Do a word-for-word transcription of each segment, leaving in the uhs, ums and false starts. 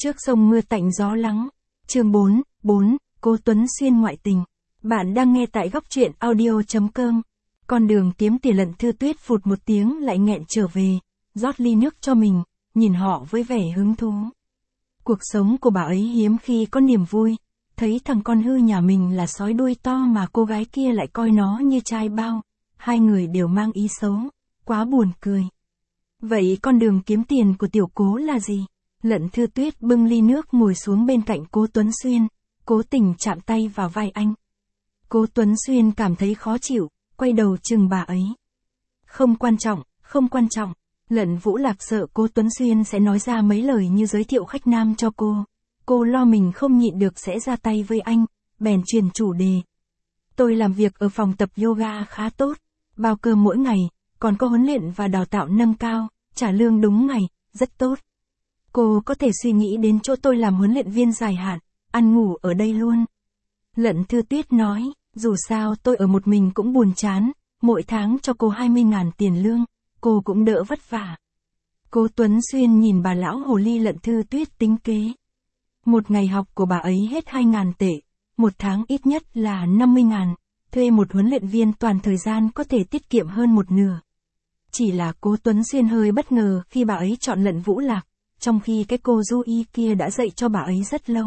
Trước sông mưa tạnh gió lắng. Chương bốn, bốn, Cố Tuấn Xuyên ngoại tình. Bạn đang nghe tại góc truyện audio.com. Con đường Tiếm Tỉa Lận Thư Tuyết phụt một tiếng lại nghẹn trở về, rót ly nước cho mình, nhìn họ với vẻ hứng thú. Cuộc sống của bà ấy hiếm khi có niềm vui, thấy thằng con hư nhà mình là sói đuôi to mà cô gái kia lại coi nó như trai bao, hai người đều mang ý xấu, quá buồn cười. Vậy con đường kiếm tiền của tiểu Cố là gì? Lận Thư Tuyết bưng ly nước ngồi xuống bên cạnh Cố Tuấn Xuyên, cố tình chạm tay vào vai anh. Cố Tuấn Xuyên cảm thấy khó chịu, quay đầu chừng bà ấy. Không quan trọng, không quan trọng. Lận Vũ Lạc sợ Cố Tuấn Xuyên sẽ nói ra mấy lời như giới thiệu khách nam cho cô. Cô lo mình không nhịn được sẽ ra tay với anh, bèn chuyển chủ đề. Tôi làm việc ở phòng tập yoga khá tốt, bao cơm mỗi ngày, còn có huấn luyện và đào tạo nâng cao, trả lương đúng ngày, rất tốt. Cô có thể suy nghĩ đến chỗ tôi làm huấn luyện viên dài hạn, ăn ngủ ở đây luôn. Lận Thư Tuyết nói, dù sao tôi ở một mình cũng buồn chán, mỗi tháng cho cô hai mươi ngàn tiền lương, cô cũng đỡ vất vả. Cố Tuấn Xuyên nhìn bà lão hồ ly Lận Thư Tuyết tính kế. Một ngày học của bà ấy hết hai ngàn tệ, một tháng ít nhất là năm mươi ngàn, thuê một huấn luyện viên toàn thời gian có thể tiết kiệm hơn một nửa. Chỉ là Cố Tuấn Xuyên hơi bất ngờ khi bà ấy chọn Lận Vũ Lạc, trong khi cái cô Du Y kia đã dạy cho bà ấy rất lâu.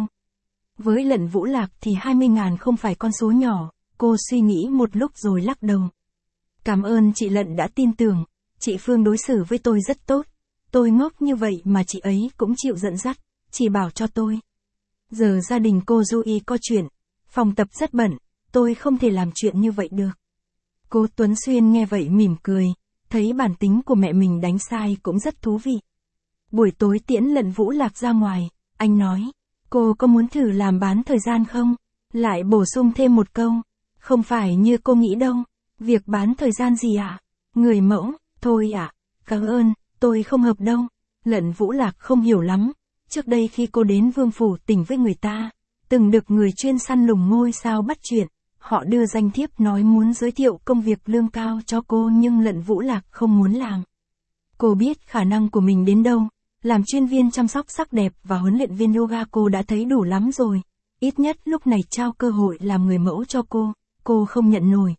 Với Lận Vũ Lạc thì hai mươi ngàn không phải con số nhỏ, cô suy nghĩ một lúc rồi lắc đầu. Cảm ơn chị Lận đã tin tưởng, chị Phương đối xử với tôi rất tốt, tôi ngốc như vậy mà chị ấy cũng chịu dẫn dắt, chỉ bảo cho tôi. Giờ gia đình cô Du Y có chuyện, phòng tập rất bận, tôi không thể làm chuyện như vậy được. Cố Tuấn Xuyên nghe vậy mỉm cười, thấy bản tính của mẹ mình đánh sai cũng rất thú vị. Buổi tối tiễn Lận Vũ Lạc ra ngoài, anh nói, cô có muốn thử làm bán thời gian không? Lại bổ sung thêm một câu, không phải như cô nghĩ đâu, việc bán thời gian gì ạ? À? Người mẫu, thôi ạ, à? Cảm ơn, tôi không hợp đâu. Lận Vũ Lạc không hiểu lắm, trước đây khi cô đến Vương Phủ Tỉnh với người ta, từng được người chuyên săn lùng ngôi sao bắt chuyện, họ đưa danh thiếp nói muốn giới thiệu công việc lương cao cho cô nhưng Lận Vũ Lạc không muốn làm. Cô biết khả năng của mình đến đâu. Làm chuyên viên chăm sóc sắc đẹp và huấn luyện viên yoga cô đã thấy đủ lắm rồi. Ít nhất lúc này trao cơ hội làm người mẫu cho cô, cô không nhận nổi.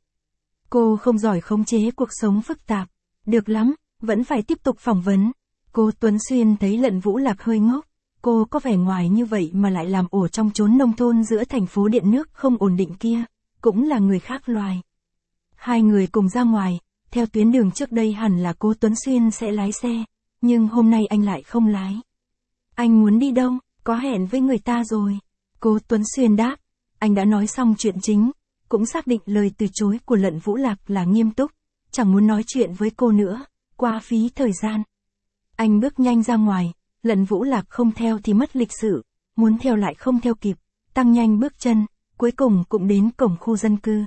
Cô không giỏi khống chế cuộc sống phức tạp. Được lắm, vẫn phải tiếp tục phỏng vấn. Cố Tuấn Xuyên thấy Lận Vũ Lạc hơi ngốc. Cô có vẻ ngoài như vậy mà lại làm ổ trong chốn nông thôn giữa thành phố điện nước không ổn định kia. Cũng là người khác loài. Hai người cùng ra ngoài, theo tuyến đường trước đây hẳn là Cố Tuấn Xuyên sẽ lái xe. Nhưng hôm nay anh lại không lái. Anh muốn đi đâu? Có hẹn với người ta rồi. Cố Tuấn Xuyên đáp. Anh đã nói xong chuyện chính. Cũng xác định lời từ chối của Lận Vũ Lạc là nghiêm túc. Chẳng muốn nói chuyện với cô nữa. Quá phí thời gian. Anh bước nhanh ra ngoài. Lận Vũ Lạc không theo thì mất lịch sự. Muốn theo lại không theo kịp. Tăng nhanh bước chân. Cuối cùng cũng đến cổng khu dân cư.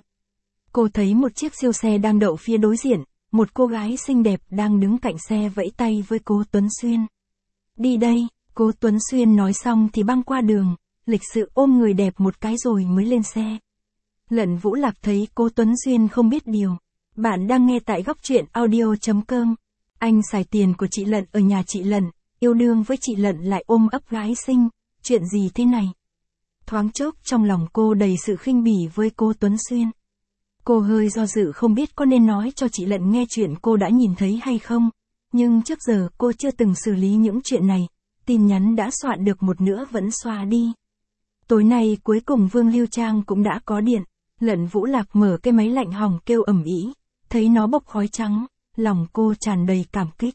Cô thấy một chiếc siêu xe đang đậu phía đối diện. Một cô gái xinh đẹp đang đứng cạnh xe vẫy tay với Cố Tuấn Xuyên. Đi đây, Cố Tuấn Xuyên nói xong thì băng qua đường, lịch sự ôm người đẹp một cái rồi mới lên xe. Lận Vũ Lạc thấy Cố Tuấn Xuyên không biết điều. Bạn đang nghe tại góc truyện audio.com. Anh xài tiền của chị Lận ở nhà chị Lận, yêu đương với chị Lận lại ôm ấp gái xinh, chuyện gì thế này? Thoáng chốc trong lòng cô đầy sự khinh bỉ với Cố Tuấn Xuyên. Cô hơi do dự không biết có nên nói cho chị Lận nghe chuyện cô đã nhìn thấy hay không, nhưng trước giờ cô chưa từng xử lý những chuyện này, tin nhắn đã soạn được một nửa vẫn xóa đi. Tối nay cuối cùng Vương Lưu Trang cũng đã có điện, Lận Vũ Lạc mở cái máy lạnh hỏng kêu ầm ĩ, thấy nó bốc khói trắng, lòng cô tràn đầy cảm kích.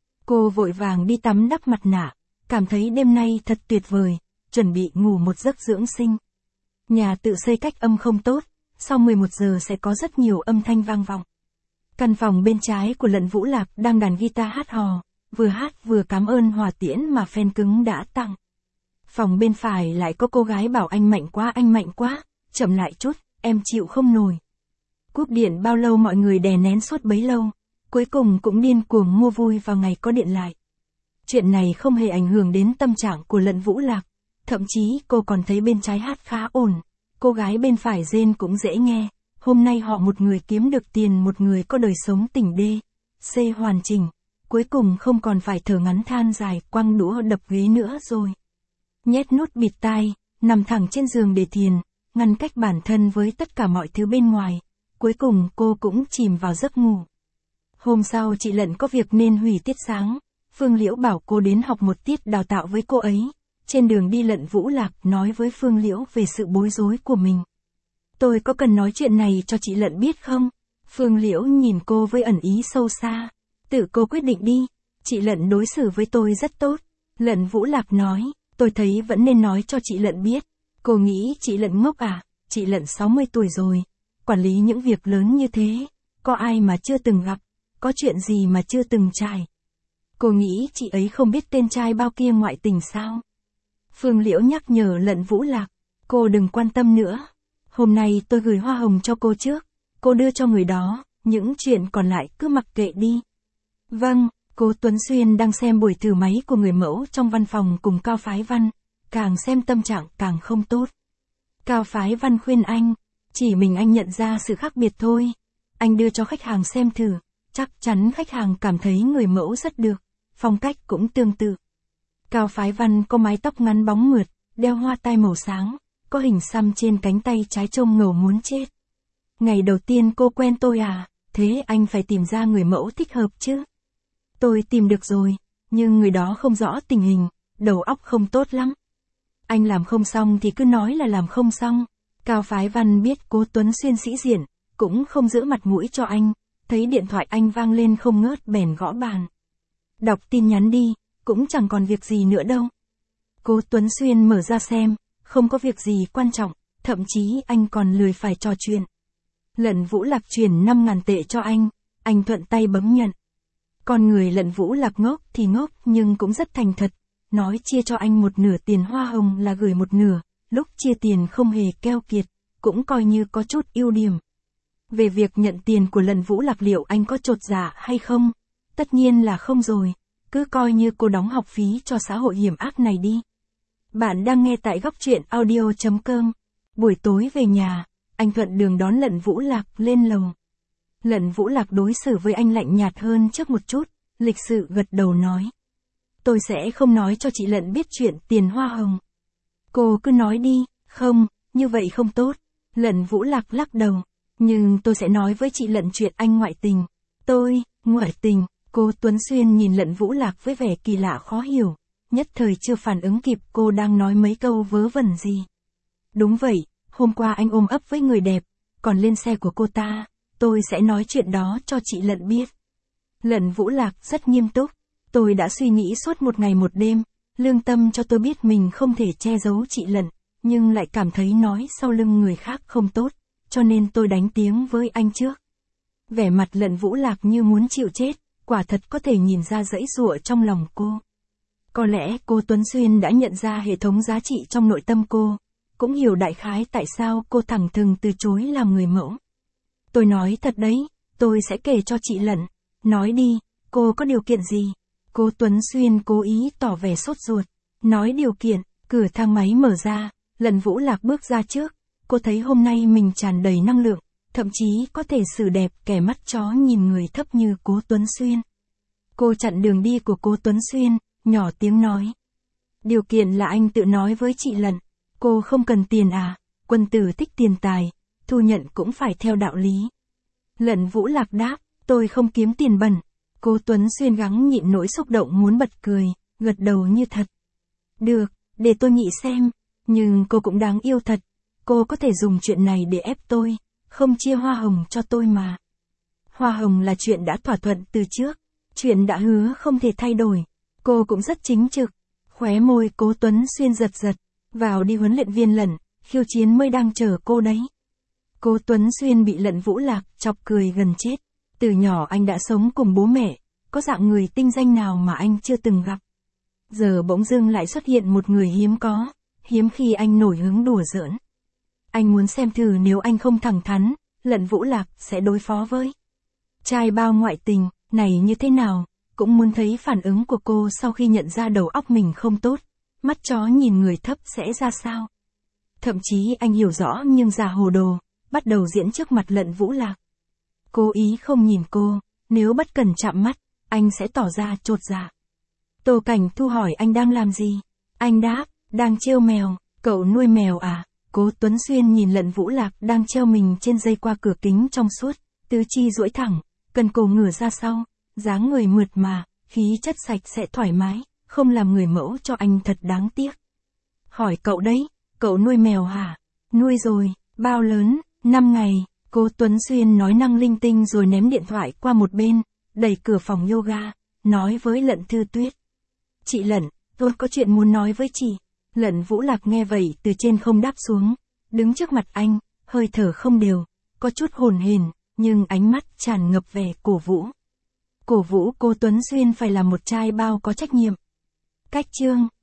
Cô vội vàng đi tắm đắp mặt nạ, cảm thấy đêm nay thật tuyệt vời, chuẩn bị ngủ một giấc dưỡng sinh. Nhà tự xây cách âm không tốt. Sau mười một giờ sẽ có rất nhiều âm thanh vang vọng. Căn phòng bên trái của Lận Vũ Lạc đang đàn guitar hát hò, vừa hát vừa cảm ơn hỏa tiễn mà fan cứng đã tặng. Phòng bên phải lại có cô gái bảo anh mạnh quá anh mạnh quá, chậm lại chút, em chịu không nổi. Cúp điện bao lâu mọi người đè nén suốt bấy lâu, cuối cùng cũng điên cuồng mua vui vào ngày có điện lại. Chuyện này không hề ảnh hưởng đến tâm trạng của Lận Vũ Lạc, thậm chí cô còn thấy bên trái hát khá ổn. Cô gái bên phải rên cũng dễ nghe, hôm nay họ một người kiếm được tiền một người có đời sống tỉnh đê, C hoàn chỉnh, cuối cùng không còn phải thở ngắn than dài quăng đũa đập ghế nữa rồi. nhét nút bịt tai, nằm thẳng trên giường để thiền, ngăn cách bản thân với tất cả mọi thứ bên ngoài. Cuối cùng cô cũng chìm vào giấc ngủ. Hôm sau chị Lận có việc nên hủy tiết sáng. Phương Liễu bảo cô đến học một tiết đào tạo với cô ấy. Trên đường đi Lận Vũ Lạc nói với Phương Liễu về sự bối rối của mình. Tôi có cần nói chuyện này cho chị Lận biết không? Phương Liễu nhìn cô với ẩn ý sâu xa. Tự cô quyết định đi. Chị Lận đối xử với tôi rất tốt. Lận Vũ Lạc nói, tôi thấy vẫn nên nói cho chị Lận biết. Cô nghĩ chị Lận ngốc à? Chị Lận sáu mươi tuổi rồi. Quản lý những việc lớn như thế. Có ai mà chưa từng gặp? Có chuyện gì mà chưa từng trải? Cô nghĩ chị ấy không biết tên trai bao kia ngoại tình sao? Phương Liễu nhắc nhở Lận Vũ Lạc. Cô đừng quan tâm nữa. Hôm nay tôi gửi hoa hồng cho cô trước. Cô đưa cho người đó. Những chuyện còn lại cứ mặc kệ đi. Vâng, Cố Tuấn Xuyên đang xem buổi thử máy của người mẫu trong văn phòng cùng Cao Phái Văn. Càng xem tâm trạng càng không tốt. Cao Phái Văn khuyên anh. Chỉ mình anh nhận ra sự khác biệt thôi. Anh đưa cho khách hàng xem thử. Chắc chắn khách hàng cảm thấy người mẫu rất được. Phong cách cũng tương tự. Cao Phái Văn có mái tóc ngắn bóng mượt, đeo hoa tai màu sáng, có hình xăm trên cánh tay trái trông ngầu muốn chết. Ngày đầu tiên cô quen tôi à, thế anh phải tìm ra người mẫu thích hợp chứ. Tôi tìm được rồi, nhưng người đó không rõ tình hình, đầu óc không tốt lắm. Anh làm không xong thì cứ nói là làm không xong. Cao Phái Văn biết Cố Tuấn Xuyên sĩ diện, cũng không giữ mặt mũi cho anh, thấy điện thoại anh vang lên không ngớt bèn gõ bàn. Đọc tin nhắn đi, cũng chẳng còn việc gì nữa đâu. Cố Tuấn Xuyên mở ra xem, không có việc gì quan trọng, thậm chí anh còn lười phải trò chuyện. Lận Vũ Lạc chuyển năm ngàn tệ cho anh, anh thuận tay bấm nhận. Con người Lận Vũ Lạc ngốc thì ngốc nhưng cũng rất thành thật, nói chia cho anh một nửa tiền hoa hồng là gửi một nửa, lúc chia tiền không hề keo kiệt, cũng coi như có chút ưu điểm. Về việc nhận tiền của Lận Vũ Lạc liệu anh có chột dạ hay không? Tất nhiên là không rồi, cứ coi như cô đóng học phí cho xã hội hiểm ác này đi. Bạn đang nghe tại góc truyện audio chấm com. Buổi tối về nhà, anh thuận đường đón Lận Vũ Lạc lên lầu. Lận Vũ Lạc đối xử với anh lạnh nhạt hơn trước một chút, lịch sự gật đầu nói. Tôi sẽ không nói cho chị Lận biết chuyện tiền hoa hồng. Cô cứ nói đi, không, như vậy không tốt. Lận Vũ Lạc lắc đầu, nhưng tôi sẽ nói với chị Lận chuyện anh ngoại tình. Tôi, ngoại tình, Cố Tuấn Xuyên nhìn Lận Vũ Lạc với vẻ kỳ lạ khó hiểu, nhất thời chưa phản ứng kịp cô đang nói mấy câu vớ vẩn gì. Đúng vậy, hôm qua anh ôm ấp với người đẹp, còn lên xe của cô ta, tôi sẽ nói chuyện đó cho chị Lận biết. Lận Vũ Lạc rất nghiêm túc, tôi đã suy nghĩ suốt một ngày một đêm, lương tâm cho tôi biết mình không thể che giấu chị Lận, nhưng lại cảm thấy nói sau lưng người khác không tốt, cho nên tôi đánh tiếng với anh trước. Vẻ mặt Lận Vũ Lạc như muốn chịu chết, quả thật có thể nhìn ra giãy giụa trong lòng cô. Có lẽ Cố Tuấn Xuyên đã nhận ra hệ thống giá trị trong nội tâm cô, cũng hiểu đại khái tại sao cô thẳng thừng từ chối làm người mẫu. Tôi nói thật đấy, tôi sẽ kể cho chị Lận. Nói đi, cô có điều kiện gì? Cố Tuấn Xuyên cố ý tỏ vẻ sốt ruột. Nói điều kiện, cửa thang máy mở ra, Lận Vũ Lạc bước ra trước. Cô thấy hôm nay mình tràn đầy năng lượng, thậm chí có thể xử đẹp kẻ mắt chó nhìn người thấp như Cố Tuấn Xuyên. Cô chặn đường đi của Cố Tuấn Xuyên, nhỏ tiếng nói. Điều kiện là anh tự nói với chị Lận. Cô không cần tiền à? Quân tử thích tiền tài, thu nhận cũng phải theo đạo lý. Lận Vũ Lạc đáp, tôi không kiếm tiền bẩn. Cố Tuấn Xuyên gắng nhịn nỗi xúc động muốn bật cười, gật đầu như thật. Được, để tôi nghĩ xem, nhưng cô cũng đáng yêu thật. Cô có thể dùng chuyện này để ép tôi, không chia hoa hồng cho tôi mà. Hoa hồng là chuyện đã thỏa thuận từ trước, chuyện đã hứa không thể thay đổi. Cô cũng rất chính trực. Khóe môi Cố Tuấn Xuyên giật giật, vào đi huấn luyện viên Lận, khiêu chiến mới đang chờ cô đấy. Cố Tuấn Xuyên bị Lận Vũ Lạc chọc cười gần chết. Từ nhỏ anh đã sống cùng bố mẹ, có dạng người tinh danh nào mà anh chưa từng gặp. Giờ bỗng dưng lại xuất hiện một người hiếm có, hiếm khi anh nổi hứng đùa giỡn. Anh muốn xem thử nếu anh không thẳng thắn, Lận Vũ Lạc sẽ đối phó với trai bao ngoại tình này như thế nào, cũng muốn thấy phản ứng của cô sau khi nhận ra đầu óc mình không tốt, mắt chó nhìn người thấp sẽ ra sao. Thậm chí anh hiểu rõ nhưng già hồ đồ, bắt đầu diễn trước mặt Lận Vũ Lạc. Cố ý không nhìn cô, nếu bất cần chạm mắt, anh sẽ tỏ ra chột dạ. Tô Cảnh Thu hỏi anh đang làm gì? Anh đáp, Đang trêu mèo, cậu nuôi mèo à? Cố Tuấn Xuyên nhìn Lận Vũ Lạc đang treo mình trên dây qua cửa kính trong suốt, tứ chi duỗi thẳng, cần cổ ngửa ra sau, dáng người mượt mà, khí chất sạch sẽ thoải mái, không làm người mẫu cho anh thật đáng tiếc. Hỏi cậu đấy, cậu nuôi mèo hả? Nuôi rồi, bao lớn? năm ngày, Cố Tuấn Xuyên nói năng linh tinh rồi ném điện thoại qua một bên, đẩy cửa phòng yoga, nói với Lận Thư Tuyết. Chị Lận, tôi có chuyện muốn nói với chị. Lận Vũ Lạc nghe vậy từ trên không đáp xuống, đứng trước mặt anh, hơi thở không đều, có chút hồn hển, nhưng ánh mắt tràn ngập vẻ cổ vũ. Cổ vũ Cố Tuấn Xuyên phải là một trai bao có trách nhiệm. Cách chương